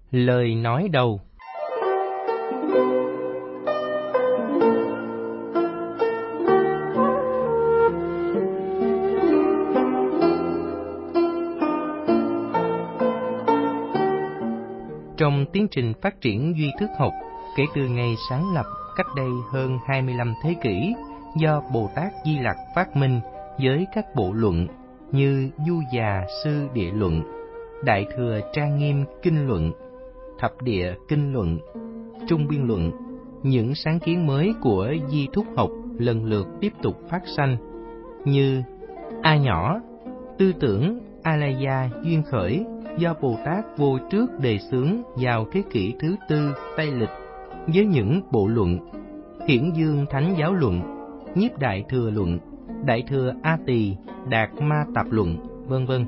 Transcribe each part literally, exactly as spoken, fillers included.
Lời nói đầu. Trong tiến trình phát triển duy thức học, kể từ ngày sáng lập cách đây hơn hai mươi lăm thế kỷ, do Bồ Tát Di Lặc phát minh với các bộ luận như Du Già Sư Địa Luận, Đại Thừa Trang Nghiêm Kinh Luận, Thập Địa Kinh Luận, Trung Biên Luận, những sáng kiến mới của di thúc học lần lượt tiếp tục phát sanh như A nhỏ, tư tưởng Alaya duyên khởi do Bồ Tát Vô Trước đề xướng vào thế kỷ thứ tư Tây Lịch với những bộ luận Hiển Dương Thánh Giáo Luận, Nhiếp Đại Thừa Luận, Đại Thừa A Tỳ, Đạt Ma Tạp Luận, vân vân.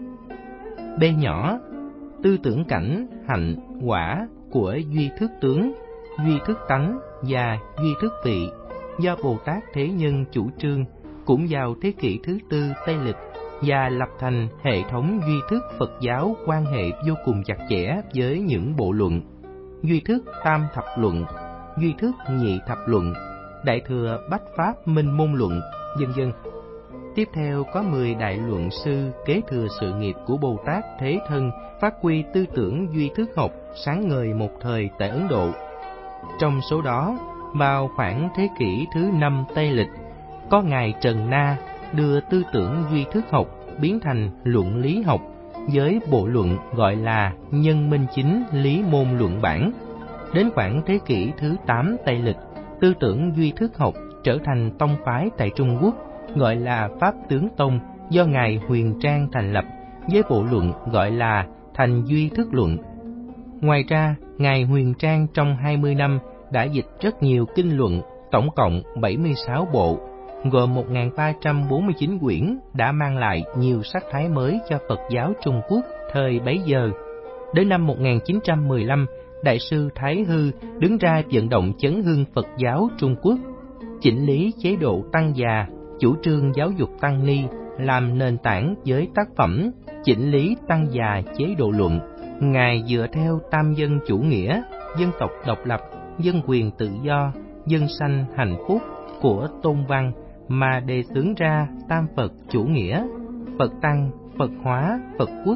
B nhỏ, tư tưởng cảnh, hạnh, quả của duy thức tướng, duy thức tánh và duy thức vị do Bồ Tát Thế Nhân chủ trương cũng vào thế kỷ thứ tư Tây Lịch và lập thành hệ thống duy thức Phật giáo quan hệ vô cùng chặt chẽ với những bộ luận duy thức Tam Thập Luận, duy thức Nhị Thập Luận, Đại Thừa Bách Pháp Minh Môn Luận, vân vân. Tiếp theo có mười đại luận sư kế thừa sự nghiệp của Bồ Tát Thế Thân, phát huy tư tưởng duy thức học sáng ngời một thời tại Ấn Độ. Trong số đó, vào khoảng thế kỷ thứ năm Tây Lịch, có ngài Trần Na đưa tư tưởng duy thức học biến thành luận lý học với bộ luận gọi là Nhân Minh Chính Lý Môn Luận Bản. Đến khoảng thế kỷ thứ tám Tây Lịch, tư tưởng duy thức học trở thành tông phái tại Trung Quốc gọi là Pháp Tướng Tông do ngài Huyền Trang thành lập với bộ luận gọi là Thành Duy Thức Luận. Ngoài ra, ngài Huyền Trang trong hai mươi năm đã dịch rất nhiều kinh luận, tổng cộng bảy mươi sáu bộ, gồm một nghìn ba trăm bốn mươi chín quyển, đã mang lại nhiều sắc thái mới cho Phật giáo Trung Quốc thời bấy giờ. Đến năm một nghìn chín trăm mười lăm, Đại sư Thái Hư đứng ra vận động chấn hưng Phật giáo Trung Quốc, chỉnh lý chế độ tăng già, chủ trương giáo dục tăng ni, làm nền tảng với tác phẩm Chỉnh lý tăng già chế độ luận. Ngài dựa theo tam dân chủ nghĩa, dân tộc độc lập, dân quyền tự do, dân sanh hạnh phúc của Tôn Văn mà đề xướng ra tam Phật chủ nghĩa, Phật tăng, Phật hóa, Phật quốc.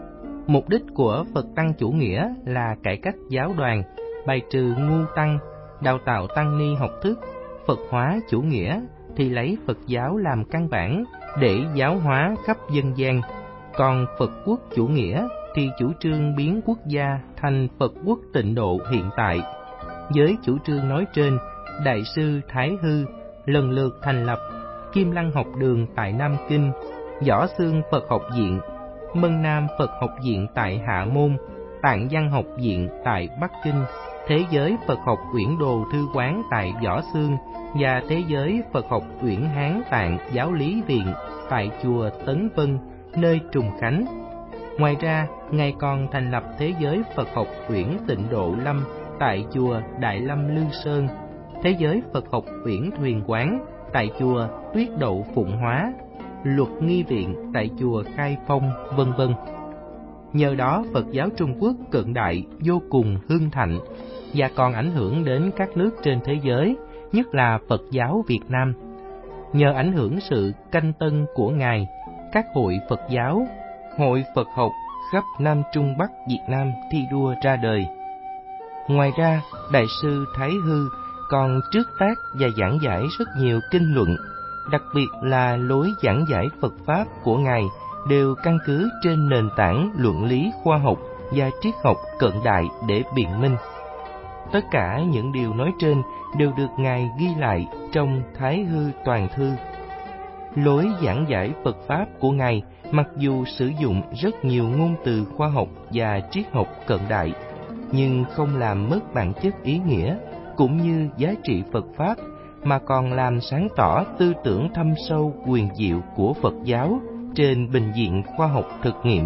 Mục đích của Phật tăng chủ nghĩa là cải cách giáo đoàn, bài trừ ngu tăng, đào tạo tăng ni học thức. Phật hóa chủ nghĩa thì lấy Phật giáo làm căn bản để giáo hóa khắp dân gian. Còn Phật quốc chủ nghĩa thì chủ trương biến quốc gia thành Phật quốc tịnh độ hiện tại. Với chủ trương nói trên, Đại sư Thái Hư lần lượt thành lập Kim Lăng học đường tại Nam Kinh, Võ Xương Phật học viện, Mân Nam Phật học viện tại Hạ Môn, Tạng Văn học viện tại Bắc Kinh, Thế giới Phật học uyển đồ thư quán tại Võ Xương và Thế giới Phật học uyển Hán Tạng giáo lý viện tại chùa Tấn Vân, nơi Trùng Khánh. Ngoài ra, ngài còn thành lập Thế giới Phật học uyển Tịnh Độ Lâm tại chùa Đại Lâm Lư Sơn, Thế giới Phật học uyển Thuyền Quán tại chùa Tuyết Đậu Phụng Hóa, Luật Nghi Viện tại chùa Khai Phong, vân vân. Nhờ đó Phật giáo Trung Quốc cận đại vô cùng hưng thịnh và còn ảnh hưởng đến các nước trên thế giới, nhất là Phật giáo Việt Nam. Nhờ ảnh hưởng sự canh tân của ngài, các hội Phật giáo, hội Phật học khắp Nam Trung Bắc Việt Nam thi đua ra đời. Ngoài ra, Đại sư Thái Hư còn trước tác và giảng giải rất nhiều kinh luận, đặc biệt là lối giảng giải Phật Pháp của ngài đều căn cứ trên nền tảng luận lý khoa học và triết học cận đại để biện minh. Tất cả những điều nói trên đều được ngài ghi lại trong Thái Hư Toàn Thư. Lối giảng giải Phật Pháp của ngài mặc dù sử dụng rất nhiều ngôn từ khoa học và triết học cận đại, nhưng không làm mất bản chất ý nghĩa cũng như giá trị Phật Pháp, mà còn làm sáng tỏ tư tưởng thâm sâu quyền diệu của Phật giáo trên bình diện khoa học thực nghiệm.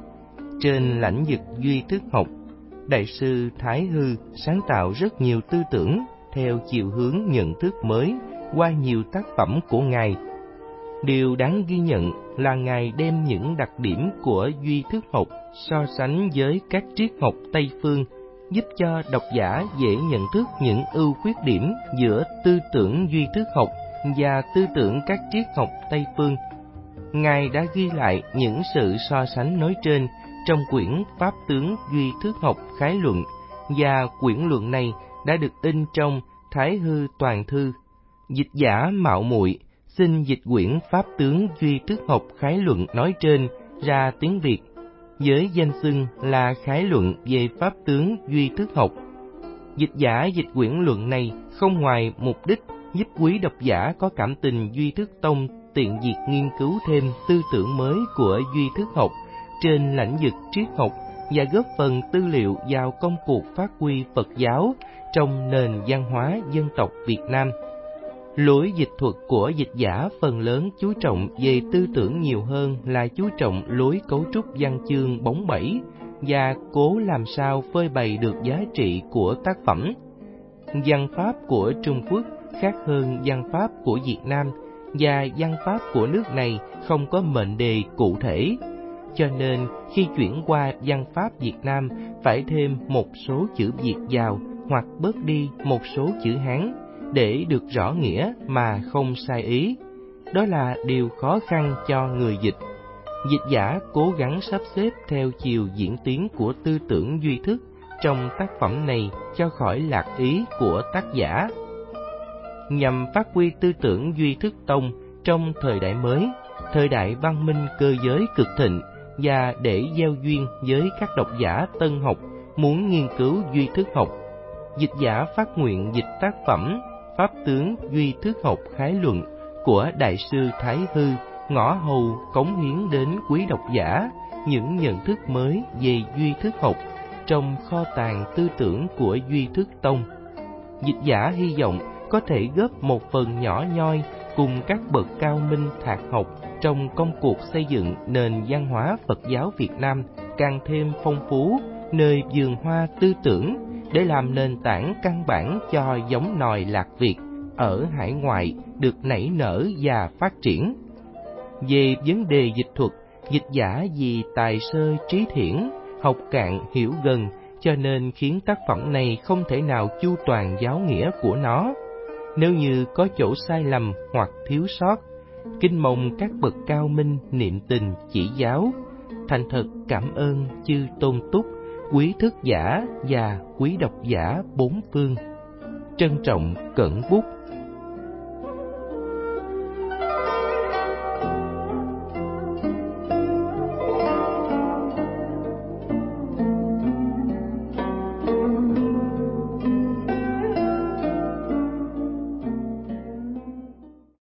Trên lãnh vực duy thức học, Đại sư Thái Hư sáng tạo rất nhiều tư tưởng theo chiều hướng nhận thức mới qua nhiều tác phẩm của ngài. Điều đáng ghi nhận là ngài đem những đặc điểm của duy thức học so sánh với các triết học Tây phương giúp cho độc giả dễ nhận thức những ưu khuyết điểm giữa tư tưởng duy thức học và tư tưởng các triết học Tây phương. Ngài đã ghi lại những sự so sánh nói trên trong quyển Pháp tướng duy thức học khái luận, và quyển luận này đã được in trong Thái Hư Toàn Thư. Dịch giả mạo muội xin dịch quyển Pháp tướng duy thức học khái luận nói trên ra tiếng Việt, với danh xưng là khái luận về Pháp tướng duy thức học. Dịch giả dịch quyển luận này không ngoài mục đích giúp quý độc giả có cảm tình duy thức tông tiện việc nghiên cứu thêm tư tưởng mới của duy thức học trên lĩnh vực triết học và góp phần tư liệu vào công cuộc phát huy Phật giáo trong nền văn hóa dân tộc Việt Nam. Lối dịch thuật của dịch giả phần lớn chú trọng về tư tưởng nhiều hơn là chú trọng lối cấu trúc văn chương bóng bẩy và cố làm sao phơi bày được giá trị của tác phẩm. Văn pháp của Trung Quốc khác hơn văn pháp của Việt Nam, và văn pháp của nước này không có mệnh đề cụ thể, cho nên khi chuyển qua văn pháp Việt Nam phải thêm một số chữ Việt vào hoặc bớt đi một số chữ Hán để được rõ nghĩa mà không sai ý. Đó là điều khó khăn cho người dịch. Dịch giả cố gắng sắp xếp theo chiều diễn tiến của tư tưởng duy thức trong tác phẩm này cho khỏi lạc ý của tác giả. Nhằm phát huy tư tưởng duy thức tông trong thời đại mới, thời đại văn minh cơ giới cực thịnh, và để gieo duyên với các độc giả tân học muốn nghiên cứu duy thức học, dịch giả phát nguyện dịch tác phẩm Pháp tướng duy thức học khái luận của Đại sư Thái Hư, ngõ hầu cống hiến đến quý độc giả những nhận thức mới về duy thức học trong kho tàng tư tưởng của duy thức tông. Dịch giả hy vọng có thể góp một phần nhỏ nhoi cùng các bậc cao minh thạc học trong công cuộc xây dựng nền văn hóa Phật giáo Việt Nam càng thêm phong phú, nơi vườn hoa tư tưởng, để làm nền tảng căn bản cho giống nòi lạc Việt ở hải ngoại được nảy nở và phát triển. Về vấn đề dịch thuật, dịch giả vì tài sơ trí thiển, học cạn hiểu gần, cho nên khiến tác phẩm này không thể nào chu toàn giáo nghĩa của nó. Nếu như có chỗ sai lầm hoặc thiếu sót, kính mong các bậc cao minh niệm tình chỉ giáo. Thành thật cảm ơn chư tôn túc, quý thức giả và quý độc giả bốn phương. Trân trọng cẩn bút.